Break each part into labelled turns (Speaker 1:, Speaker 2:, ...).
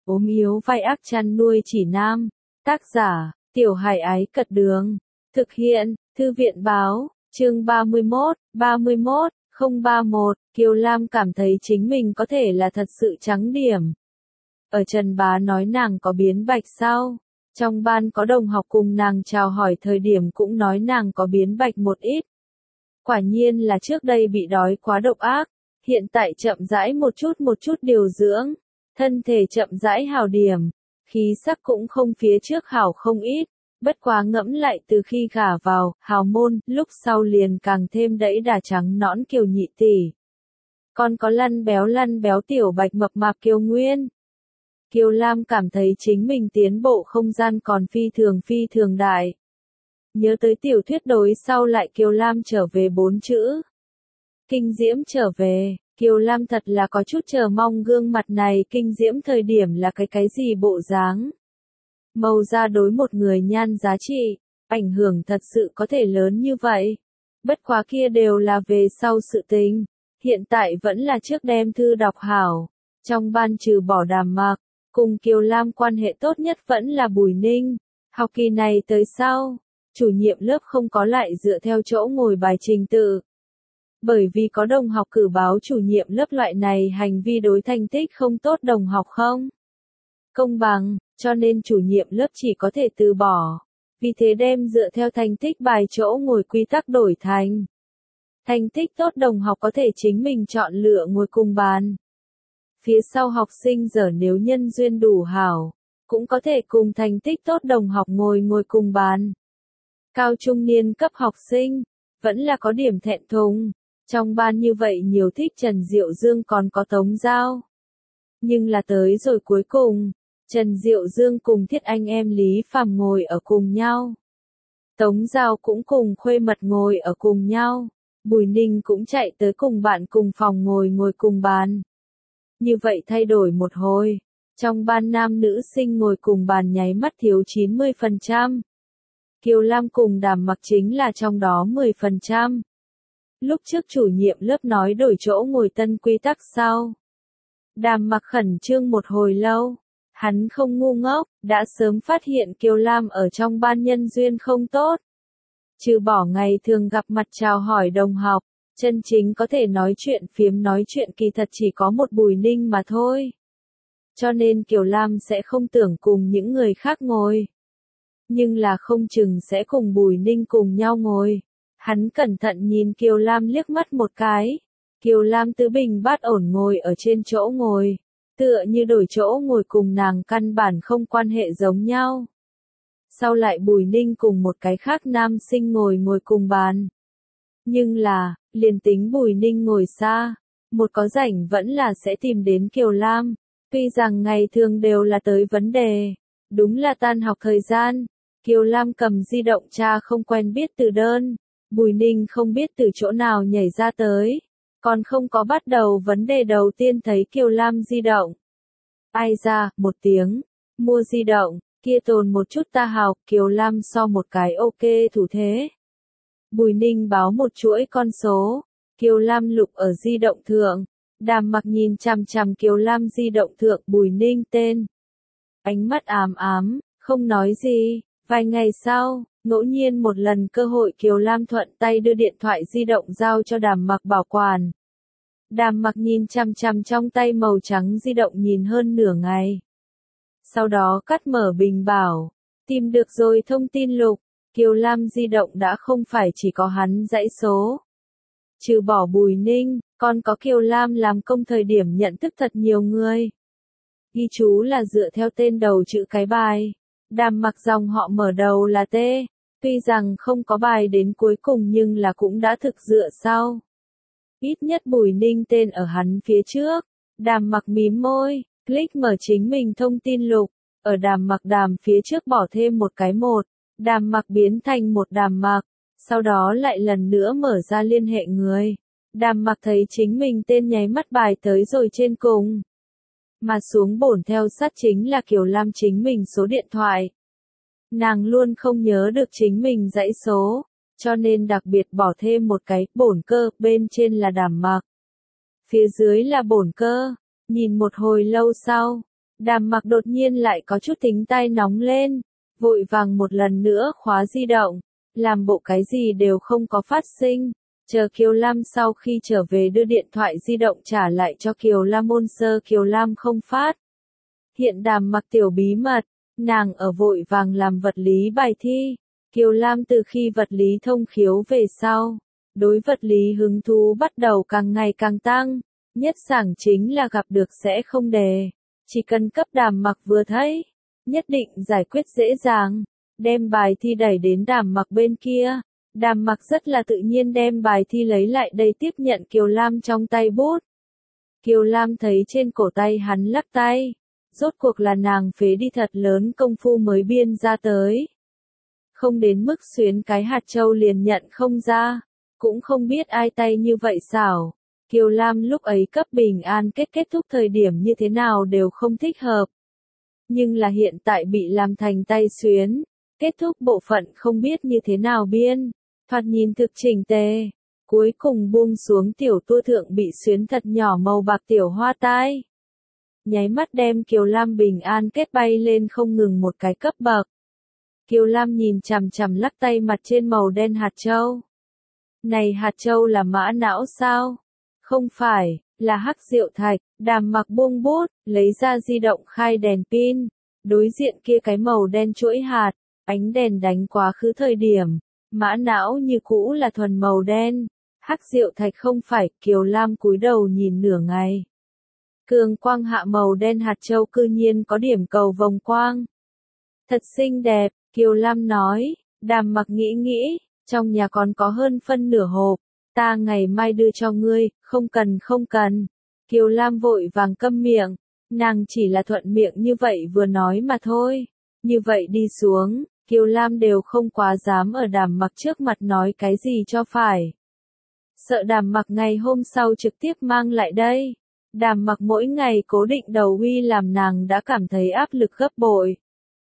Speaker 1: ốm yếu vai ác chăn nuôi chỉ nam. Tác giả, Tiểu Hải Ái Cật Đường. Thực hiện, Thư viện Báo, chương 31, 031, Kiều Lam cảm thấy chính mình có thể là thật sự trắng điểm. Ở Trần Bá nói nàng có biến bạch sao? Trong ban có đồng học cùng nàng chào hỏi thời điểm cũng nói nàng có biến bạch một ít. Quả nhiên là trước đây bị đói quá độc ác, hiện tại chậm rãi một chút điều dưỡng, thân thể chậm rãi hào điểm, khí sắc cũng không phía trước hảo không ít, bất quá ngẫm lại từ khi gả vào hào môn, lúc sau liền càng thêm đẫy đà trắng nõn Kiều nhị tỷ. Còn có lăn béo tiểu bạch mập mạp Kiều Nguyên. Kiều Lam cảm thấy chính mình tiến bộ không gian còn phi thường đại. Nhớ tới tiểu thuyết đối sau lại Kiều Lam trở về 4 chữ. Kinh diễm trở về, Kiều Lam thật là có chút chờ mong gương mặt này kinh diễm thời điểm là cái gì bộ dáng. Màu da đối một người nhan giá trị, ảnh hưởng thật sự có thể lớn như vậy. Bất quá kia đều là về sau sự tình, hiện tại vẫn là trước đem thư đọc hảo. Trong ban trừ bỏ Đàm Mặc, cùng Kiều Lam quan hệ tốt nhất vẫn là Bùi Ninh. Học kỳ này tới sau, chủ nhiệm lớp không có lại dựa theo chỗ ngồi bài trình tự. Bởi vì có đồng học cử báo chủ nhiệm lớp loại này hành vi đối thành tích không tốt đồng học không công bằng, cho nên chủ nhiệm lớp chỉ có thể từ bỏ. Vì thế đem dựa theo thành tích bài chỗ ngồi quy tắc đổi thành. Thành tích tốt đồng học có thể chính mình chọn lựa ngồi cùng bàn. Phía sau học sinh giờ nếu nhân duyên đủ hảo, cũng có thể cùng thành tích tốt đồng học ngồi cùng bàn. Cao trung niên cấp học sinh, vẫn là có điểm thẹn thùng. Trong ban như vậy nhiều thích Trần Diệu Dương còn có Tống Giao. Nhưng là tới rồi cuối cùng, Trần Diệu Dương cùng Thiết Anh em Lý Phàm ngồi ở cùng nhau. Tống Giao cũng cùng Khuê Mật ngồi ở cùng nhau. Bùi Ninh cũng chạy tới cùng bạn cùng phòng ngồi cùng bàn. Như vậy thay đổi một hồi, trong ban nam nữ sinh ngồi cùng bàn nháy mắt thiếu 90%. Kiều Lam cùng Đàm Mặc chính là trong đó 10%. Lúc trước chủ nhiệm lớp nói đổi chỗ ngồi tân quy tắc sau. Đàm Mặc khẩn trương một hồi lâu. Hắn không ngu ngốc, đã sớm phát hiện Kiều Lam ở trong ban nhân duyên không tốt. Trừ bỏ ngày thường gặp mặt chào hỏi đồng học, chân chính có thể nói chuyện phiếm nói chuyện kỳ thật chỉ có một Bùi Ninh mà thôi. Cho nên Kiều Lam sẽ không tưởng cùng những người khác ngồi. Nhưng là không chừng sẽ cùng Bùi Ninh cùng nhau ngồi. Hắn cẩn thận nhìn Kiều Lam liếc mắt một cái. Kiều Lam tứ bình bát ổn ngồi ở trên chỗ ngồi. Tựa như đổi chỗ ngồi cùng nàng căn bản không quan hệ giống nhau. Sau lại Bùi Ninh cùng một cái khác nam sinh ngồi cùng bàn. Nhưng là, liền tính Bùi Ninh ngồi xa, một có rảnh vẫn là sẽ tìm đến Kiều Lam. Tuy rằng ngày thường đều là tới vấn đề. Đúng là tan học thời gian. Kiều Lam cầm di động tra không quen biết từ đơn. Bùi Ninh không biết từ chỗ nào nhảy ra tới. Còn không có bắt đầu vấn đề đầu tiên thấy Kiều Lam di động. Ai ra, một tiếng. Mua di động, kia tồn một chút ta học. Kiều Lam so một cái ok thủ thế. Bùi Ninh báo một chuỗi con số. Kiều Lam lục ở di động thượng. Đàm Mặc nhìn chằm chằm Kiều Lam di động thượng Bùi Ninh tên. Ánh mắt ám, không nói gì. Vài ngày sau, ngẫu nhiên một lần cơ hội Kiều Lam thuận tay đưa điện thoại di động giao cho Đàm Mặc bảo quản. Đàm Mặc nhìn chằm chằm trong tay màu trắng di động nhìn hơn nửa ngày. Sau đó cắt mở bình bảo. Tìm được rồi thông tin lục. Kiều Lam di động đã không phải chỉ có hắn dãy số. Trừ bỏ Bùi Ninh, còn có Kiều Lam làm công thời điểm nhận thức thật nhiều người. Ghi chú là dựa theo tên đầu chữ cái bài. Đàm Mặc dòng họ mở đầu là T. Tuy rằng không có bài đến cuối cùng nhưng là cũng đã thực dựa sau. Ít nhất Bùi Ninh tên ở hắn phía trước. Đàm Mặc mím môi, click mở chính mình thông tin lục. Ở Đàm Mặc đàm phía trước bỏ thêm một cái một. Đàm Mặc biến thành một Đàm Mặc. Sau đó lại lần nữa mở ra liên hệ người. Đàm Mặc thấy chính mình tên nháy mắt bài tới rồi trên cùng. Mà xuống bổn theo sát chính là Kiều Lam chính mình số điện thoại. Nàng luôn không nhớ được chính mình dãy số, cho nên đặc biệt bỏ thêm một cái bổn cơ, bên trên là Đàm Mặc. Phía dưới là bổn cơ, nhìn một hồi lâu sau, Đàm Mặc đột nhiên lại có chút tính tay nóng lên, vội vàng một lần nữa khóa di động, làm bộ cái gì đều không có phát sinh, chờ Kiều Lam sau khi trở về đưa điện thoại di động trả lại cho Kiều Lam ôn sơ Kiều Lam không phát. Hiện Đàm Mặc tiểu bí mật, nàng ở vội vàng làm vật lý bài thi, Kiều Lam từ khi vật lý thông khiếu về sau, đối vật lý hứng thú bắt đầu càng ngày càng tăng, nhất sảng chính là gặp được sẽ không đề. Chỉ cần cấp Đàm Mặc vừa thấy, nhất định giải quyết dễ dàng, đem bài thi đẩy đến Đàm Mặc bên kia. Đàm Mặc rất là tự nhiên đem bài thi lấy lại đây tiếp nhận Kiều Lam trong tay bút. Kiều Lam thấy trên cổ tay hắn lắc tay, rốt cuộc là nàng phế đi thật lớn công phu mới biên ra tới. Không đến mức xuyến cái hạt châu liền nhận không ra, cũng không biết ai tay như vậy xảo. Kiều Lam lúc ấy cấp bình an kết thúc thời điểm như thế nào đều không thích hợp. Nhưng là hiện tại bị làm thành tay xuyến, kết thúc bộ phận không biết như thế nào biên, thoạt nhìn thực chỉnh tề. Cuối cùng buông xuống tiểu tua thượng bị xuyến thật nhỏ màu bạc tiểu hoa tai. Nháy mắt đem Kiều Lam bình an kết bay lên không ngừng một cái cấp bậc. Kiều Lam nhìn chằm chằm lắc tay mặt trên màu đen hạt châu. Này hạt châu là mã não sao? Không phải, là hắc diệu thạch. Đàm Mặc buông bút, lấy ra di động khai đèn pin. Đối diện kia cái màu đen chuỗi hạt, ánh đèn đánh quá khứ thời điểm. Mã não như cũ là thuần màu đen. Hắc diệu thạch không phải. Kiều Lam cúi đầu nhìn nửa ngày. Cường quang hạ màu đen hạt châu cư nhiên có điểm cầu vòng quang. Thật xinh đẹp, Kiều Lam nói. Đàm Mặc nghĩ nghĩ, trong nhà còn có hơn phân nửa hộp, ta ngày mai đưa cho ngươi, không cần. Kiều Lam vội vàng câm miệng, nàng chỉ là thuận miệng như vậy vừa nói mà thôi. Như vậy đi xuống, Kiều Lam đều không quá dám ở Đàm Mặc trước mặt nói cái gì cho phải. Sợ Đàm Mặc ngày hôm sau trực tiếp mang lại đây. Đàm Mặc mỗi ngày cố định đầu uy làm nàng đã cảm thấy áp lực gấp bội.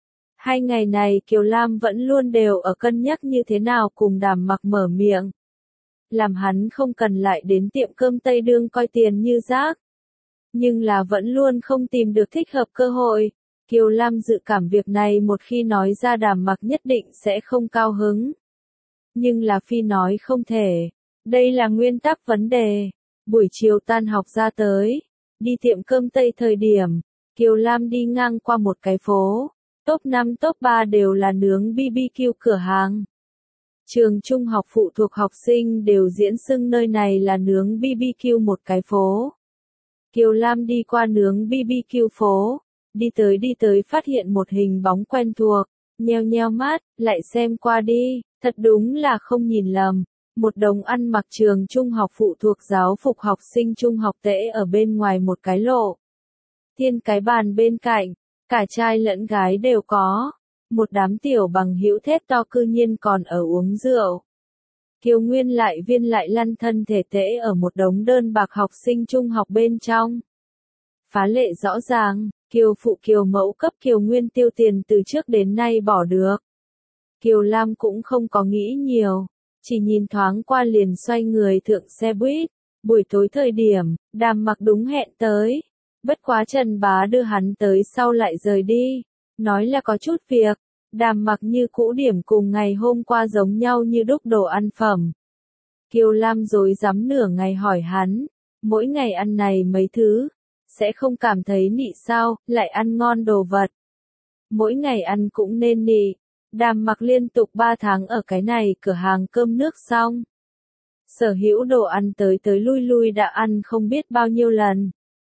Speaker 1: 2 ngày này Kiều Lam vẫn luôn đều ở cân nhắc như thế nào cùng Đàm Mặc mở miệng. Làm hắn không cần lại đến tiệm cơm Tây Đương coi tiền như rác. Nhưng là vẫn luôn không tìm được thích hợp cơ hội. Kiều Lam dự cảm việc này một khi nói ra Đàm Mặc nhất định sẽ không cao hứng. Nhưng là phi nói không thể. Đây là nguyên tắc vấn đề. Buổi chiều tan học ra tới. Đi tiệm cơm Tây thời điểm. Kiều Lam đi ngang qua một cái phố. Top 5 top 3 đều là nướng BBQ cửa hàng. Trường trung học phụ thuộc học sinh đều diễn xưng nơi này là nướng BBQ một cái phố. Kiều Lam đi qua nướng BBQ phố, đi tới phát hiện một hình bóng quen thuộc, nheo mắt, lại xem qua đi, thật đúng là không nhìn lầm. Một đống ăn mặc trường trung học phụ thuộc giáo phục học sinh trung học tễ ở bên ngoài một cái lộ. Thiên cái bàn bên cạnh, cả trai lẫn gái đều có. Một đám tiểu bằng hữu thét to cư nhiên còn ở uống rượu. Kiều Nguyên lại viên lại lăn thân thể tễ ở một đống đơn bạc học sinh trung học bên trong. Phá lệ rõ ràng, Kiều phụ Kiều mẫu cấp Kiều Nguyên tiêu tiền từ trước đến nay bỏ được. Kiều Lam cũng không có nghĩ nhiều, chỉ nhìn thoáng qua liền xoay người thượng xe buýt. Buổi tối thời điểm, Đàm Mặc đúng hẹn tới. Bất quá Trần Bá đưa hắn tới sau lại rời đi. Nói là có chút việc, Đàm Mặc như cũ điểm cùng ngày hôm qua giống nhau như đúc đồ ăn phẩm. Kiều Lam rối rắm nửa ngày hỏi hắn, mỗi ngày ăn này mấy thứ, sẽ không cảm thấy nị sao, lại ăn ngon đồ vật. Mỗi ngày ăn cũng nên nị. Đàm Mặc liên tục 3 tháng ở cái này cửa hàng cơm nước xong. Sở hữu đồ ăn tới lui đã ăn không biết bao nhiêu lần.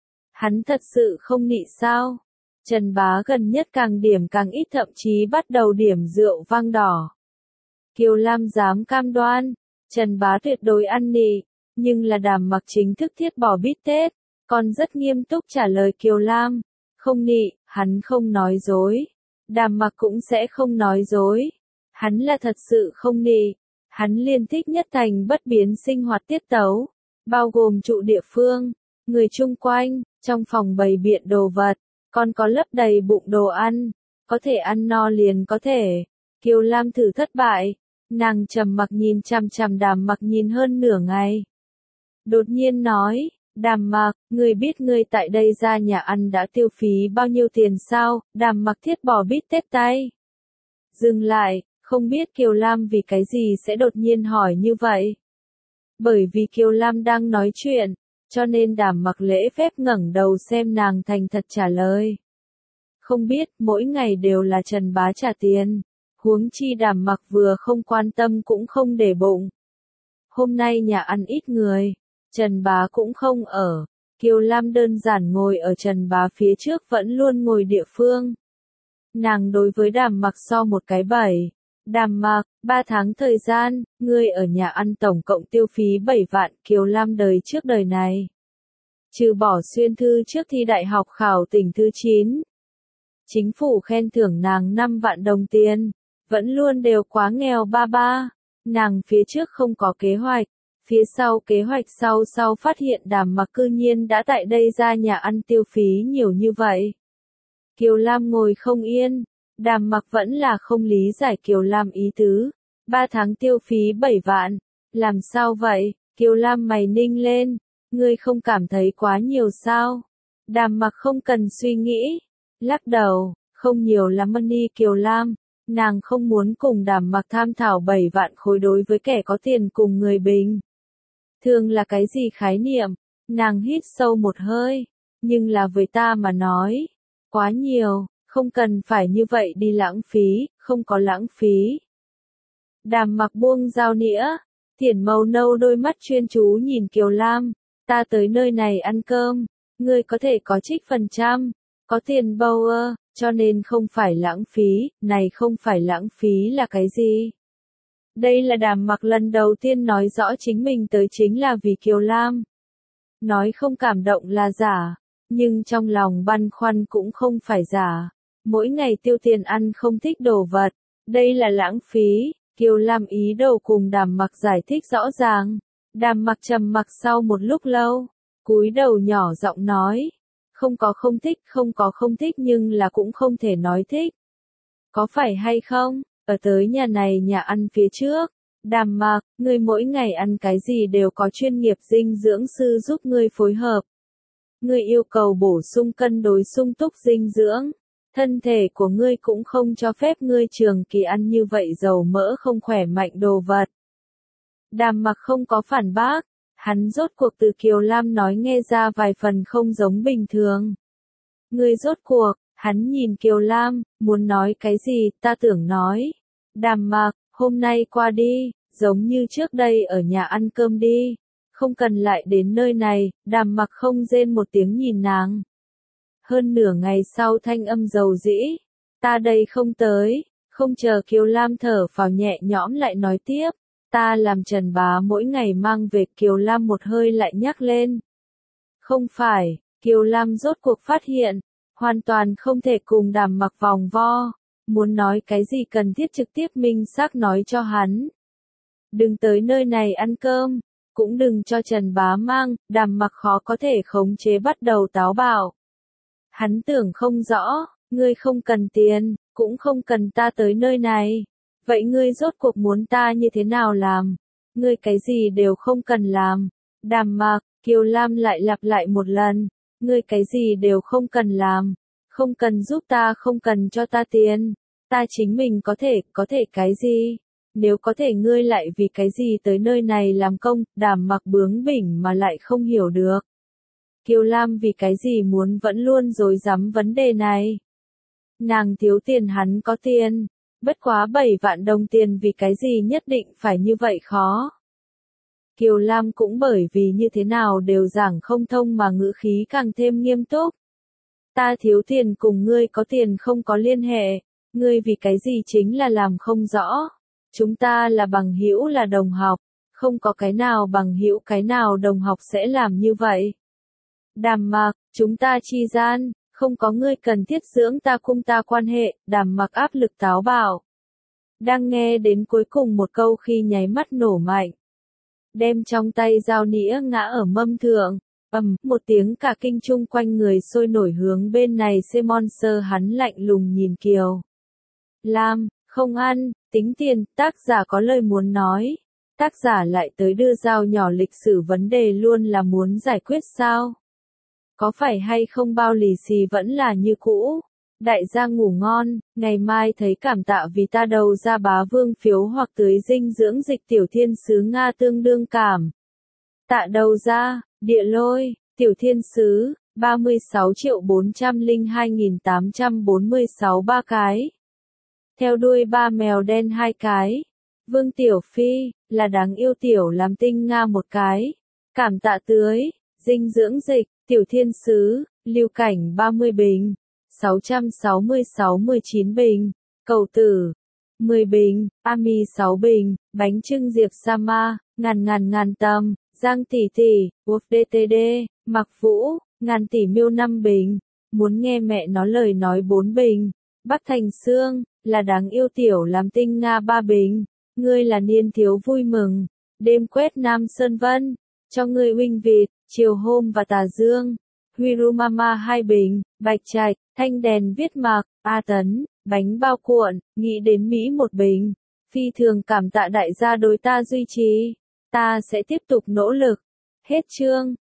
Speaker 1: Hắn thật sự không nị sao? Trần Bá gần nhất càng điểm càng ít, thậm chí bắt đầu điểm rượu vang đỏ. Kiều Lam dám cam đoan, Trần Bá tuyệt đối ăn nị, nhưng là Đàm Mặc chính thức thiết bỏ bít tết, còn rất nghiêm túc trả lời Kiều Lam, không nị, hắn không nói dối. Đàm Mặc cũng sẽ không nói dối. Hắn là thật sự không nị, hắn liên thích nhất thành bất biến sinh hoạt tiết tấu, bao gồm trụ địa phương, người chung quanh, trong phòng bày biện đồ vật. Còn có lấp đầy bụng đồ ăn, có thể ăn no liền có thể. Kiều Lam thử thất bại, nàng trầm mặc nhìn chằm chằm Đàm Mặc nhìn hơn nửa ngày. Đột nhiên nói, Đàm Mặc, ngươi biết ngươi tại đây ra nhà ăn đã tiêu phí bao nhiêu tiền sao? Đàm Mặc thiết bò bít tết tay. Dừng lại, không biết Kiều Lam vì cái gì sẽ đột nhiên hỏi như vậy. Bởi vì Kiều Lam đang nói chuyện, cho nên Đàm Mặc lễ phép ngẩng đầu xem nàng thành thật trả lời. Không biết, mỗi ngày đều là Trần Bá trả tiền. Huống chi Đàm Mặc vừa không quan tâm cũng không để bụng. Hôm nay nhà ăn ít người, Trần Bá cũng không ở. Kiều Lam đơn giản ngồi ở Trần Bá phía trước vẫn luôn ngồi địa phương. Nàng đối với Đàm Mặc so một cái bẩy. Đàm Mặc, 3 tháng thời gian, ngươi ở nhà ăn tổng cộng tiêu phí 7 vạn. Kiều Lam đời trước đời này. Trừ bỏ xuyên thư trước thi đại học khảo tỉnh thứ 9. Chính phủ khen thưởng nàng 5 vạn đồng tiền. Vẫn luôn đều quá nghèo ba ba. Nàng phía trước không có kế hoạch. Phía sau kế hoạch sau phát hiện Đàm Mặc cư nhiên đã tại đây ra nhà ăn tiêu phí nhiều như vậy. Kiều Lam ngồi không yên. Đàm Mặc vẫn là không lý giải Kiều Lam ý tứ. 3 tháng tiêu phí 7 vạn. Làm sao vậy? Kiều Lam mày ninh lên. Ngươi không cảm thấy quá nhiều sao? Đàm Mặc không cần suy nghĩ. Lắc đầu, không nhiều lắm money Kiều Lam. Nàng không muốn cùng Đàm Mặc tham thảo 7 vạn khối đối với kẻ có tiền cùng người bình. Thường là cái gì khái niệm? Nàng hít sâu một hơi. Nhưng là với ta mà nói. Quá nhiều, không cần phải như vậy đi lãng phí, không có lãng phí. Đàm Mặc buông dao nĩa. Tiền màu nâu đôi mắt chuyên chú nhìn Kiều Lam. Ta tới nơi này ăn cơm. Ngươi có thể có trích phần trăm. Có tiền bầu cho nên không phải lãng phí, này không phải lãng phí là cái gì? Đây là Đàm Mặc lần đầu tiên nói rõ chính mình tới chính là vì Kiều Lam. Nói không cảm động là giả, nhưng trong lòng băn khoăn cũng không phải giả. Mỗi ngày tiêu tiền ăn không thích đồ vật, đây là lãng phí. Kiều Lam ý đồ cùng Đàm Mặc giải thích rõ ràng. Đàm Mặc trầm mặc sau một lúc lâu, cúi đầu nhỏ giọng nói. Không có không thích nhưng là cũng không thể nói thích. Có phải hay không? Ở tới nhà này nhà ăn phía trước. Đàm Mặc, ngươi mỗi ngày ăn cái gì đều có chuyên nghiệp dinh dưỡng sư giúp ngươi phối hợp. Ngươi yêu cầu bổ sung cân đối sung túc dinh dưỡng. Thân thể của ngươi cũng không cho phép ngươi trường kỳ ăn như vậy dầu mỡ không khỏe mạnh đồ vật. Đàm Mặc không có phản bác. Hắn rốt cuộc từ Kiều Lam nói nghe ra vài phần không giống bình thường. Ngươi rốt cuộc, hắn nhìn Kiều Lam, muốn nói cái gì, ta tưởng nói. Đàm Mặc, hôm nay qua đi, giống như trước đây ở nhà ăn cơm đi. Không cần lại đến nơi này, Đàm Mặc không rên một tiếng nhìn nàng. Hơn nửa ngày sau thanh âm dầu dĩ. Ta đây không tới, không chờ Kiều Lam thở phào nhẹ nhõm lại nói tiếp. Ta làm Trần Bá mỗi ngày mang về. Kiều Lam một hơi lại nhắc lên. Không phải, Kiều Lam rốt cuộc phát hiện, hoàn toàn không thể cùng Đàm Mặc vòng vo. Muốn nói cái gì cần thiết trực tiếp minh xác nói cho hắn. Đừng tới nơi này ăn cơm, cũng đừng cho Trần Bá mang. Đàm Mặc khó có thể khống chế bắt đầu táo bạo. Hắn tưởng không rõ, ngươi không cần tiền, cũng không cần ta tới nơi này. Vậy ngươi rốt cuộc muốn ta như thế nào làm? Ngươi cái gì đều không cần làm. Đàm Mặc, Kiều Lam lại lặp lại một lần. Ngươi cái gì đều không cần làm. Không cần giúp ta, không cần cho ta tiền. Ta chính mình có thể cái gì? Nếu có thể ngươi lại vì cái gì tới nơi này làm công? Đàm Mặc bướng bỉnh mà lại không hiểu được. Kiều Lam vì cái gì muốn vẫn luôn rối rắm vấn đề này? Nàng thiếu tiền hắn có tiền. Bất quá 7 vạn đồng tiền vì cái gì nhất định phải như vậy khó. Kiều Lam cũng bởi vì như thế nào đều giảng không thông mà ngữ khí càng thêm nghiêm túc. Ta thiếu tiền cùng ngươi có tiền không có liên hệ. Ngươi vì cái gì chính là làm không rõ. Chúng ta là bằng hữu là đồng học. Không có cái nào bằng hữu cái nào đồng học sẽ làm như vậy. Đàm Mặc, chúng ta chi gian. Không có ngươi cần thiết dưỡng ta cung ta quan hệ. Đàm Mặc áp lực táo bạo. Đang nghe đến cuối cùng một câu khi nháy mắt nổ mạnh. Đem trong tay dao nĩa ngã ở mâm thượng. Một tiếng cả kinh chung quanh người sôi nổi hướng bên này Monster hắn lạnh lùng nhìn Kiều Lam, không ăn, tính tiền, tác giả có lời muốn nói. Tác giả lại tới đưa dao nhỏ lịch sử vấn đề luôn là muốn giải quyết sao? Có phải hay không bao lì xì vẫn là như cũ? Đại gia ngủ ngon, ngày mai thấy cảm tạ vì ta đầu ra bá vương phiếu hoặc tưới dinh dưỡng dịch tiểu thiên sứ Nga tương đương cảm. Tạ đầu ra, địa lôi, tiểu thiên sứ, 36.402.846 ba cái. Theo đuôi ba mèo đen 2 cái. Vương Tiểu Phi, là đáng yêu tiểu làm tinh Nga 1 cái. Cảm tạ tưới, dinh dưỡng dịch, tiểu thiên sứ, lưu cảnh 30 bình. 666-19 bình. Cầu tử, 10 bình. Ami 6 bình. Bánh trưng Diệp Sama, ngàn tâm. Giang tỷ tỷ, Wolf DTD, Mặc Vũ, ngàn tỷ miêu 5 bình. Muốn nghe mẹ nó lời nói 4 bình. Bắc Thành Sương, là đáng yêu tiểu làm tinh Nga 3 bình. Ngươi là niên thiếu vui mừng. Đêm quét Nam Sơn Vân. Cho ngươi huynh vịt, chiều hôm và tà dương. Hirumama 2 bình. Bạch Trạch, thanh đèn viết mạc. A Tấn, bánh bao cuộn, nghĩ đến Mỹ 1 bình. Phi thường cảm tạ đại gia đối ta duy trì. Ta sẽ tiếp tục nỗ lực. Hết chương.